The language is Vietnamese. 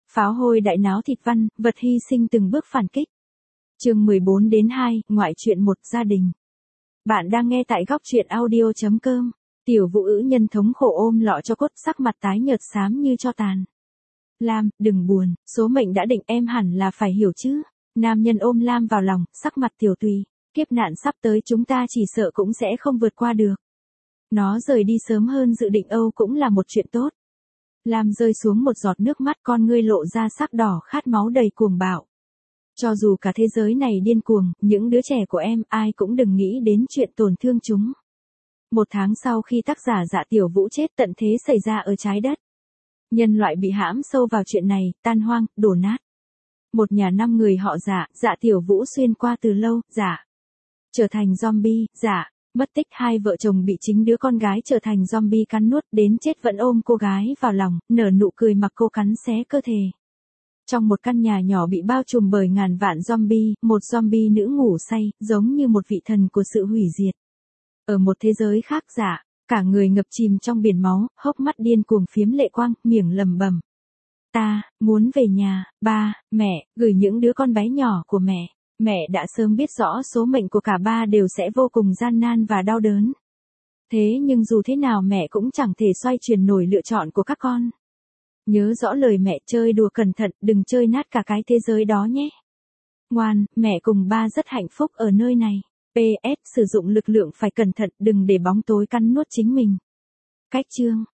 Pháo hôi đại náo thịt văn, vật hy sinh từng bước phản kích. Chương 14-2, ngoại truyện một gia đình. Bạn đang nghe tại góc truyện audio.com. Tiểu Vũ Ữ nhân thống khổ ôm lọ cho cốt, sắc mặt tái nhợt xám như tro tàn. Lam, đừng buồn, số mệnh đã định, em hẳn là phải hiểu chứ. Nam nhân ôm Lam vào lòng, sắc mặt tiểu tùy. Kiếp nạn sắp tới chúng ta chỉ sợ cũng sẽ không vượt qua được. Nó rời đi sớm hơn dự định Âu cũng là một chuyện tốt. Lam rơi xuống một giọt nước mắt, con ngươi lộ ra sắc đỏ khát máu đầy cuồng bạo. Cho dù cả thế giới này điên cuồng, những đứa trẻ của em ai cũng đừng nghĩ đến chuyện tổn thương chúng. 1 tháng sau khi tác giả Dạ Tiểu Vũ chết, tận thế xảy ra ở trái đất. Nhân loại bị hãm sâu vào chuyện này, tan hoang, đổ nát. Một nhà 5 người họ Dạ, Dạ Tiểu Vũ xuyên qua từ lâu, Dạ trở thành zombie, Dạ mất tích. 2 vợ chồng bị chính đứa con gái trở thành zombie cắn nuốt, đến chết vẫn ôm cô gái vào lòng, nở nụ cười mặc cô cắn xé cơ thể. Trong một căn nhà nhỏ bị bao trùm bởi ngàn vạn zombie, một zombie nữ ngủ say, giống như một vị thần của sự hủy diệt. Ở một thế giới khác, Dạ cả người ngập chìm trong biển máu, hốc mắt điên cuồng phiếm lệ quang, miệng lẩm bẩm: ta muốn về nhà, ba, mẹ, gửi những đứa con bé nhỏ của mẹ. Mẹ đã sớm biết rõ số mệnh của cả ba đều sẽ vô cùng gian nan và đau đớn. Thế nhưng dù thế nào mẹ cũng chẳng thể xoay chuyển nổi lựa chọn của các con. Nhớ rõ lời mẹ, chơi đùa cẩn thận, đừng chơi nát cả cái thế giới đó nhé. Ngoan, mẹ cùng ba rất hạnh phúc ở nơi này. PS, sử dụng lực lượng phải cẩn thận, đừng để bóng tối cắn nuốt chính mình. Cách chương